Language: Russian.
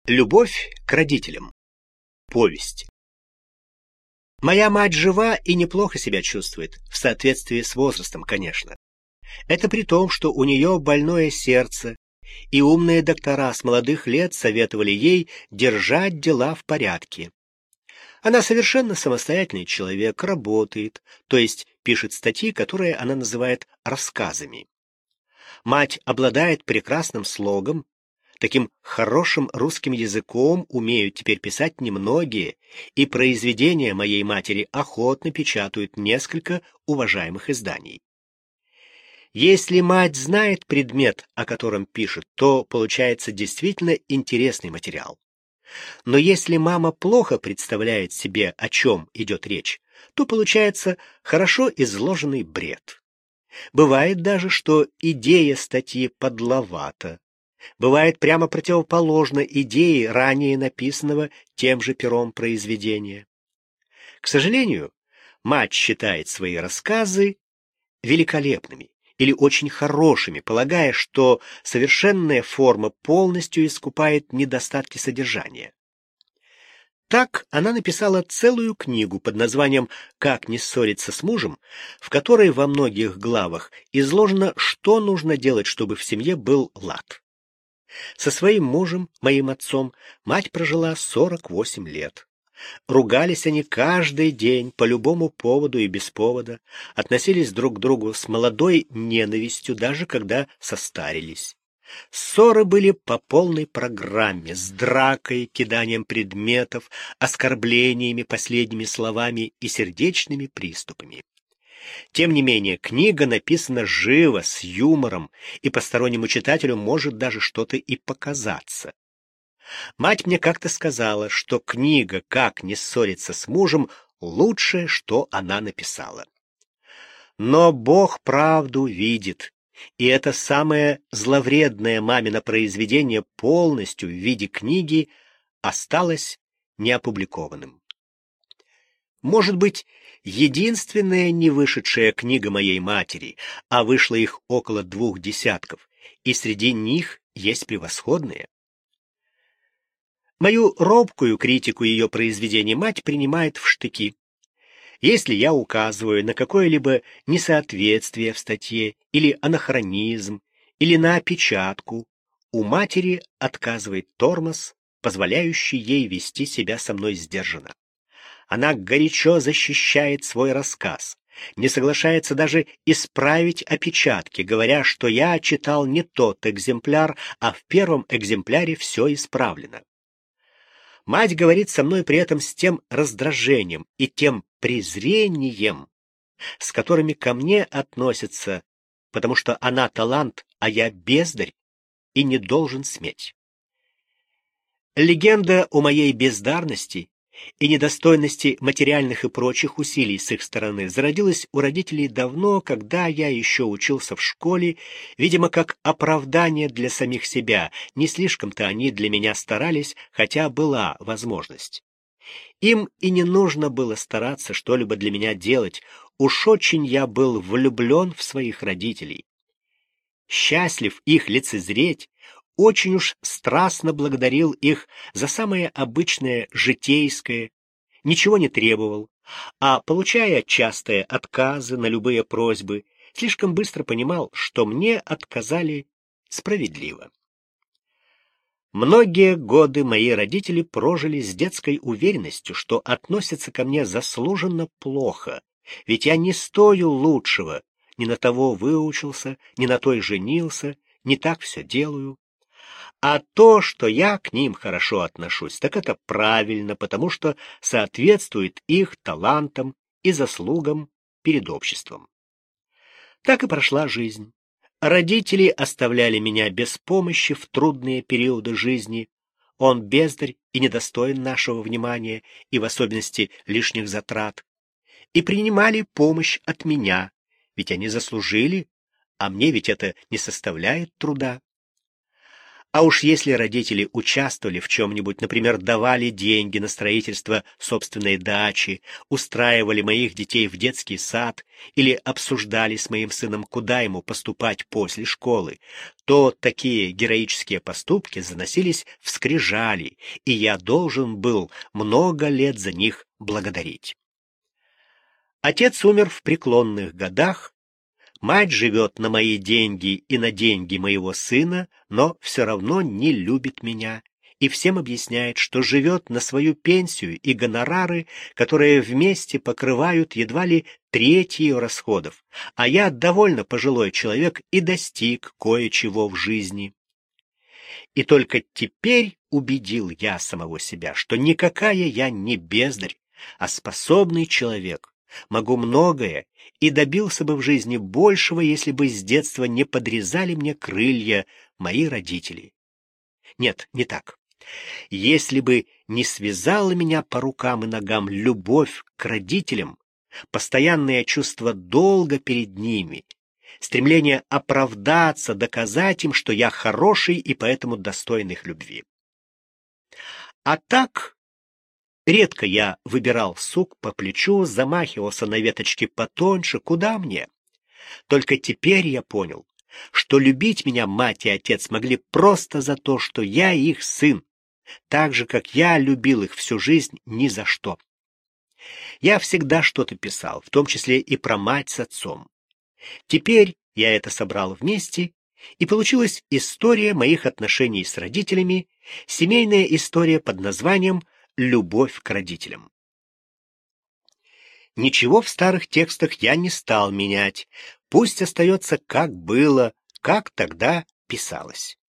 Любовь к родителям. Повесть. Моя мать жива и неплохо себя чувствует, в соответствии с возрастом, конечно. Это при том, что у нее больное сердце, и умные доктора с молодых лет советовали ей держать дела в порядке. Она совершенно самостоятельный человек, работает, то есть пишет статьи, которые она называет рассказами. Мать обладает прекрасным слогом. Таким хорошим русским языком умеют теперь писать немногие, и произведения моей матери охотно печатают несколько уважаемых изданий. Если мать знает предмет, о котором пишет, то получается действительно интересный материал. Но если мама плохо представляет себе, о чем идет речь, то получается хорошо изложенный бред. Бывает даже, что идея статьи подловата. Бывает прямо противоположно идее ранее написанного тем же пером произведения. К сожалению, мать считает свои рассказы великолепными или очень хорошими, полагая, что совершенная форма полностью искупает недостатки содержания. Так она написала целую книгу под названием «Как не ссориться с мужем», в которой во многих главах изложено, что нужно делать, чтобы в семье был лад. Со своим мужем, моим отцом, мать прожила 48 лет. Ругались они каждый день по любому поводу и без повода, относились друг к другу с молодой ненавистью, даже когда состарились. Ссоры были по полной программе, с дракой, киданием предметов, оскорблениями, последними словами и сердечными приступами. Тем не менее, книга написана живо, с юмором, и постороннему читателю может даже что-то и показаться. Мать мне как-то сказала, что книга «Как не ссориться с мужем» — лучшее, что она написала. Но Бог правду видит, и это самое зловредное мамино произведение полностью в виде книги осталось неопубликованным. Может быть, единственная не вышедшая книга моей матери, а вышло их около 2 десятков, и среди них есть превосходные. Мою робкую критику ее произведений мать принимает в штыки. Если я указываю на какое-либо несоответствие в статье, или анахронизм, или на опечатку, у матери отказывает тормоз, позволяющий ей вести себя со мной сдержанно. Она горячо защищает свой рассказ, не соглашается даже исправить опечатки, говоря, что я читал не тот экземпляр, а в первом экземпляре все исправлено. Мать говорит со мной при этом с тем раздражением и тем презрением, с которыми ко мне относятся, потому что она талант, а я бездарь и не должен сметь. Легенда о моей бездарности и недостойности материальных и прочих усилий с их стороны зародилась у родителей давно, когда я еще учился в школе, видимо, как оправдание для самих себя. Не слишком-то они для меня старались, хотя была возможность. Им и не нужно было стараться что-либо для меня делать, уж очень я был влюблен в своих родителей. Счастлив их лицезреть, очень уж страстно благодарил их за самое обычное житейское, ничего не требовал, а, получая частые отказы на любые просьбы, слишком быстро понимал, что мне отказали справедливо. Многие годы мои родители прожили с детской уверенностью, что относятся ко мне заслуженно плохо, ведь я не стою лучшего, не на того выучился, не на той женился, не так все делаю. А то, что я к ним хорошо отношусь, так это правильно, потому что соответствует их талантам и заслугам перед обществом. Так и прошла жизнь. Родители оставляли меня без помощи в трудные периоды жизни. Он бездарь и недостоин нашего внимания, и в особенности лишних затрат. И принимали помощь от меня, ведь они заслужили, а мне ведь это не составляет труда. А уж если родители участвовали в чем-нибудь, например, давали деньги на строительство собственной дачи, устраивали моих детей в детский сад или обсуждали с моим сыном, куда ему поступать после школы, то такие героические поступки заносились в скрижали, и я должен был много лет за них благодарить. Отец умер в преклонных годах, мать живет на мои деньги и на деньги моего сына, но все равно не любит меня и всем объясняет, что живет на свою пенсию и гонорары, которые вместе покрывают едва ли треть ее расходов, а я довольно пожилой человек и достиг кое-чего в жизни. И только теперь убедил я самого себя, что никакая я не бездарь, а способный человек. Могу многое и добился бы в жизни большего, если бы с детства не подрезали мне крылья мои родители. Нет, не так. Если бы не связала меня по рукам и ногам любовь к родителям, постоянное чувство долга перед ними, стремление оправдаться, доказать им, что я хороший и поэтому достоин их любви. А так... Редко я выбирал сук по плечу, замахивался на веточки потоньше. Куда мне? Только теперь я понял, что любить меня мать и отец могли просто за то, что я их сын, так же, как я любил их всю жизнь ни за что. Я всегда что-то писал, в том числе и про мать с отцом. Теперь я это собрал вместе, и получилась история моих отношений с родителями, семейная история под названием «Любовь к родителям». Ничего в старых текстах я не стал менять, пусть остается как было, как тогда писалось.